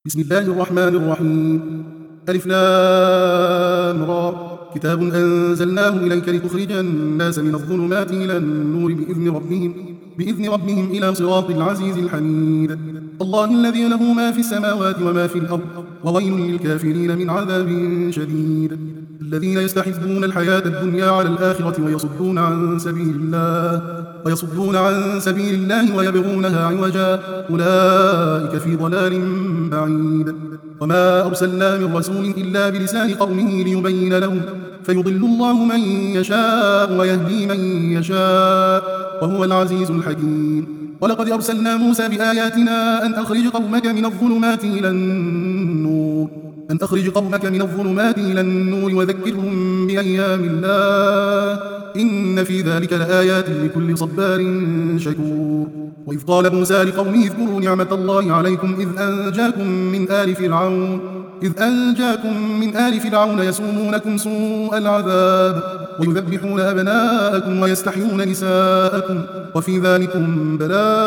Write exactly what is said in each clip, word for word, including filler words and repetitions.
بسم الله الرحمن الرحيم. ألف لام را. كتاب أنزلناه إليك لتخرج الناس من الظلمات إلى النور بإذن ربهم بإذن ربهم إلى صراط العزيز الحميد. الله الذي له ما في السماوات وما في الأرض، وويل للكافرين من عذاب شديد. الذين يستحبون الحياة الدنيا على الآخرة ويصدون عن سبيل الله ويصدون عن سبيل الله ويبغونها عوجا، أولئك في ضلال بعيد. وما أرسلنا من رسول إلا بلسان قومه ليبين لهم، فيضل الله من يشاء ويهدي من يشاء، وهو العزيز الحكيم. ولقد أرسلنا موسى بآياتنا أن أخرج قومك من الظلمات إلى النور أن أخرج قومك من الظلمات إلى النور وذكرهم بأيام الله، إن في ذلك لآيات لكل صبار شكور. وإذ قال موسى لقومه اذكروا نعمة الله عليكم إذ أنجاكم من آل فرعون إذ أنجاكم من آل فرعون يسومونكم سوء العذاب ويذبحون أبناءكم ويستحيون نساءكم، وفي ذلكم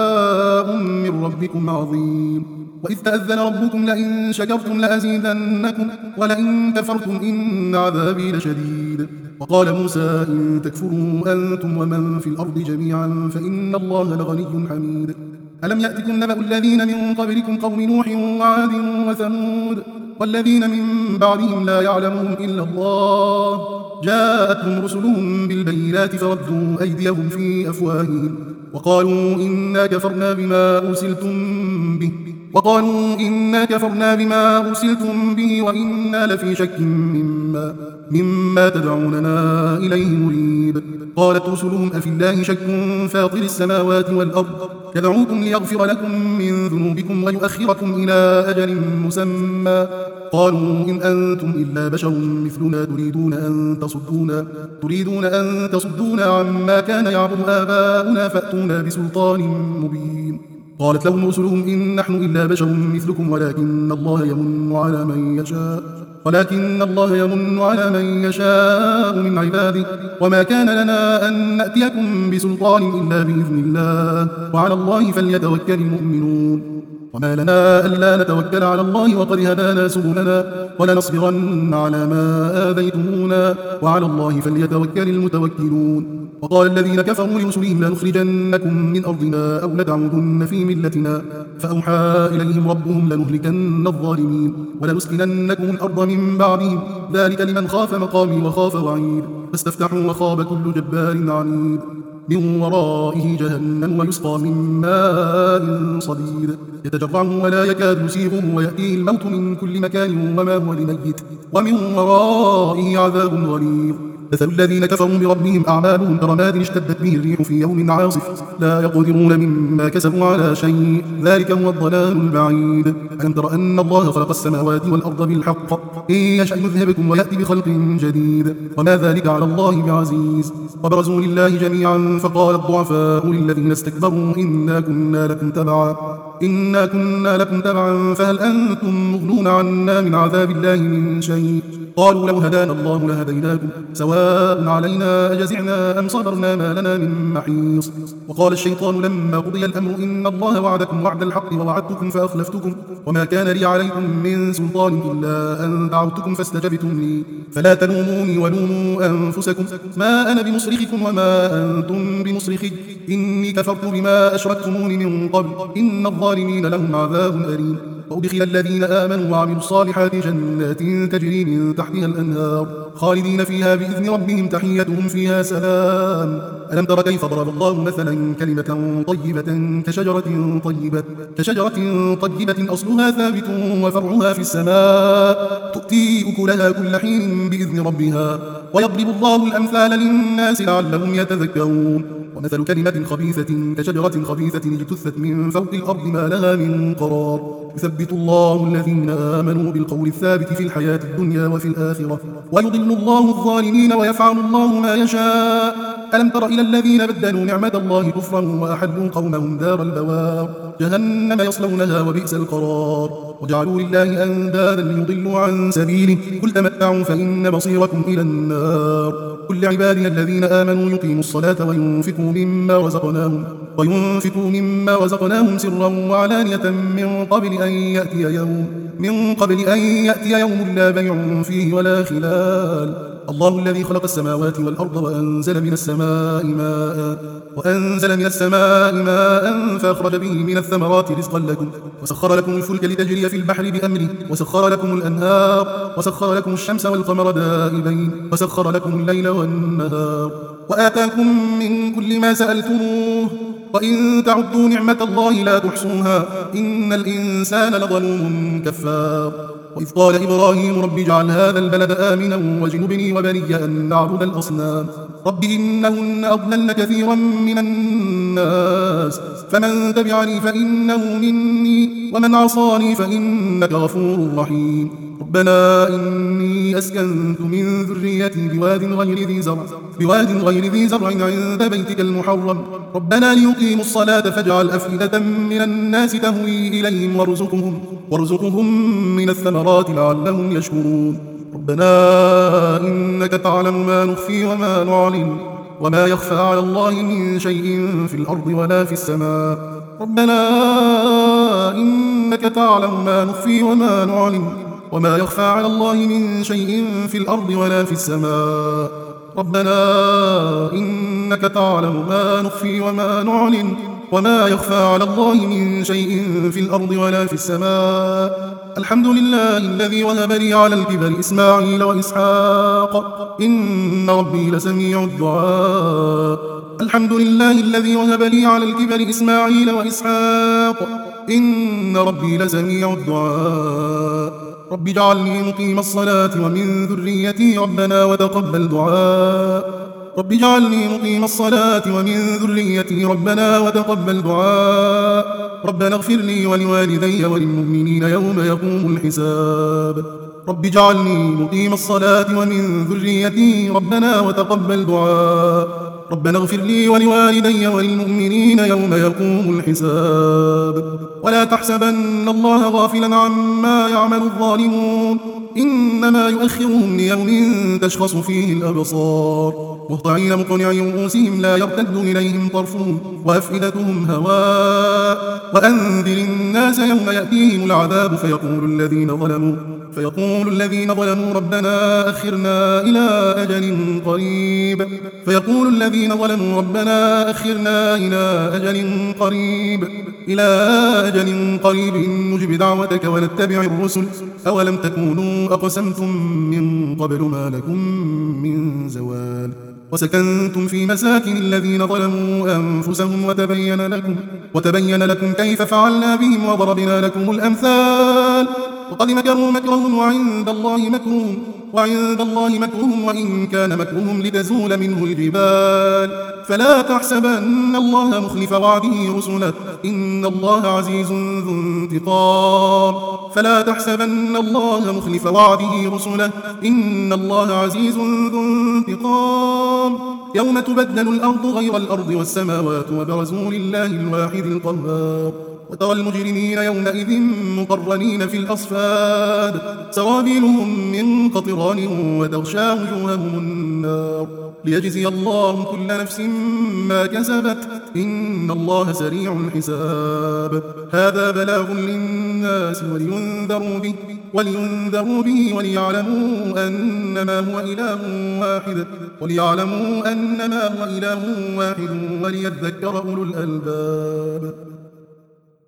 بلاء من ربكم عظيم. وإذ تأذن ربكم لئن شكرتم لأزيدنكم ولئن كفرتم إن عذابي لشديد. وقال موسى إن تكفروا أنتم ومن في الأرض جميعا فإن الله لغني حميد. ألم يأتكم نبأ الذين من قبلكم قوم نوح وعاد وثمود والذين من بعدهم لا يعلمهم إلا الله، جاءتهم رسلهم بالبينات فردوا أيديهم في أفواههم وقالوا إنا كفرنا بما أرسلتم به وقالوا إنا كفرنا بما أرسلتم به وإنا لفي شك مما مما تدعوننا إليه مريب. قالت رسلهم أفي الله شك فاطر السماوات والأرض يدعوكم ليغفر لكم من ذنوبكم ويؤخركم إلى أجل مسمى، قالوا إن أنتم إلا بشر مثلنا تريدون أن تصدونا تريدون أن تصدونا عما كان يعبد آباؤنا فأتونا بسلطان مبين. قالت لهم رسلهم إن نحن إلا بشر مثلكم ولكن الله يمن على من يشاء ولكن الله يمن على من يشاء من عباده، وما كان لنا أن نأتيكم بسلطان إلا بإذن الله وعلى الله فليتوكل المؤمنون. وما لنا ألا نتوكل على الله وقد هدانا سبلنا ولنصبرن على ما آذيتمونا وعلى الله فليتوكل المتوكلون. وقال الذين كفروا لرسلهم لنخرجنكم من أرضنا أو لتعودن في ملتنا، فأوحى إليهم ربهم لنهلكن الظالمين ولنسكننكم الأرض من بعدهم، ذلك لمن خاف مقامي وخاف وعيد. فاستفتحوا وخاب كل جبار عنيد، من ورائه جهنم ويسقى من ماء صديد يتجرعه ولا يكاد يسيغه ويأتيه الموت من كل مكان وما هو بميت ومن ورائه عذاب غليظ. مثل الذين كفروا بربهم أعمالهم كرماد اشتدت به الريح في يوم عاصف لا يقدرون مما كسبوا على شيء، ذلك هو الضلال البعيد. ألم تر أن الله خلق السماوات والأرض بالحق إن يشأ يذهبكم ويأتي بخلق جديد وما ذلك على الله بعزيز. وبرزوا لله جميعا فقال الضعفاء للذين استكبروا إنا كنا لكم تبعا إنا كنا لكم تبعا فهل أنتم مغنون عنا من عذاب الله من شيء، قالوا لو هدانا الله لهديناكم سواء علينا أجزعنا أم صبرنا ما لنا من محيص. وقال الشيطان لما قضي الأمر إن الله وعدكم وعد الحق ووعدتكم فأخلفتكم وما كان لي عليكم من سلطان إلا أن دعوتكم فاستجبتم لي فلا تلوموني ولوموا أنفسكم ما أنا بمصرخكم وما أنتم بمصرخي إني كفرت بما أشركتموني من قبل إن الظالمين لهم عذاب أليم. وأدخل الذين آمنوا وعملوا الصالحات جنات تجري من تحتها الأنهار خالدين فيها بإذن ربهم تحيتهم فيها سلام. ألم تر كيف ضرب الله مثلا كلمة طيبة كشجرة طيبة كشجرة طيبة أصلها ثابت وفرعها في السماء تؤتي أكلها كل حين بإذن ربها ويضرب الله الأمثال للناس لعلهم يتذكرون. ومثل كلمة خبيثة كشجرة خبيثة اجتثت من فوق الأرض ما لها من قرار يثبت الله الذين آمنوا بالقول الثابت في الحياة الدنيا وفي الآخرة ويضل الله الظالمين ويفعل الله ما يشاء. ألم تر إلى الذين بدلوا نعمة الله كفرا وأحلوا قومهم دار البوار جهنم يصلونها وبئس القرار وجعلوا لله أندادا ليضلوا عن سبيله قل تمتعوا فإن مصيركم إلى النار. قل لعبادنا الذين آمنوا يقيموا الصلاة وينفقوا مما رزقناهم وينفقوا مما رزقناهم سرا وعلانية من قبل أن يأتي يوم من قبل أن يأتي يوم لا بيع فيه ولا خلال. الله الذي خلق السماوات والأرض وأنزل من السماء ماء وأنزل من السماء ماء فأخرج به من الثمرات رزقا لكم، وسخر لكم الفلك لتجري في البحر بأمره، وسخر لكم الأنهار، وسخر لكم الشمس والقمر دائبين، وسخر لكم الليل والنهار، وآتاكم من كل ما سألتموه، وإن تعدوا نعمة الله لا تحصوها، إن الإنسان لظلوم كفار. وإذ قال إبراهيم رب اجعل هذا البلد آمنا واجنبني وبني أن نعبد الأصنام رب إنهن أضللن كثيرا من الناس فمن تبعني فإنه مني ومن عصاني فإنك غفور رحيم. ربنا إني أسكنت من ذريتي بواد غير ذي زرع بواد غير ذي زرع عند بيتك المحرم ربنا ليقيموا الصلاة فاجعل أفئدة من الناس تهوي إليهم وارزقهم وارزقهم من الثمرات لعلهم يشكرون. ربنا إنك تعلم ما نخفي وما نعلن وما يخفى على الله من شيء في الأرض ولا في السماء. ربنا إنك تعلم ما نخفي وما نعلن وما يخفى على الله من شيء في الأرض ولا في السماء. ربنا إنك تعلم ما نخفي وما نعلن وما يخفى على الله من شيء في الأرض ولا في السماء. الحمد لله الذي وهب لي على الكبر إسماعيل وإسحاق إن ربي لسميع الدعاء. الحمد لله الذي وهب لي على الكبر إسماعيل وإسحاق إن ربي لسميع الدعاء. رب اجعلني مقيم الصلاة ومن ذريتي ربنا وتقبل دعاء. رب اجعلني مقيم الصلاة ومن ذريتي ربنا وتقبل دعاء. ربنا اغفر لي ولوالدي وللمؤمنين يوم يقوم الحساب. رب اجعلني مقيم الصلاة ومن ذريتي ربنا وتقبل دعاء. ربنا اغفر لي ولوالدي وللمؤمنين يوم يقوم الحساب. ولا تحسبن الله غافلا عما يعمل الظالمون إنما يؤخرهم ليوم تشخص فيه الأبصار مهطعين مقنعي رؤوسهم لا يرتد إليهم طرفهم وأفئدتهم هواء. وأنذر الناس يوم يأتيهم العذاب فيقول الذين ظلموا فيقول الذين ظلموا ربنا أخرنا إلى أجل قريب فيقول الذين ظلموا ربنا أخرنا إلى أجل قريب إلى أجل قريب نجب دعوتك ونتبع الرسل أولم تكونوا أقسمتم من قبل ما لكم من زوال. وسكنتم في مساكن الذين ظلموا أنفسهم وتبين لكم, وتبين لكم كيف فعلنا بهم وضربنا لكم الأمثال. وقد مكروا مكرهم وعند الله مكرهم وعند الله مكرهم وإن كان مكرهم لتزول منه الجبال. فلا تحسبن الله مخلف وعده رسله إن الله عزيز ذو انتقام. فلا تحسبن الله مخلف وعده رسله إن الله عزيز ذو انتقام. يوم تبدل الأرض غير الأرض والسماوات وبرزوا لله الواحد القهار. وترى المجرمين يومئذ مقرنين في الأصفاد سرابيلهم من قطران وتغشى وجوههم النار ليجزي الله كل نفس ما كسبت إن الله سريع الحساب. هذا بلاغ للناس ولينذروا به ولينذروا به وليعلموا أنما هو إله واحد وليعلموا أنما هو إله واحد وليذكر أولو الألباب.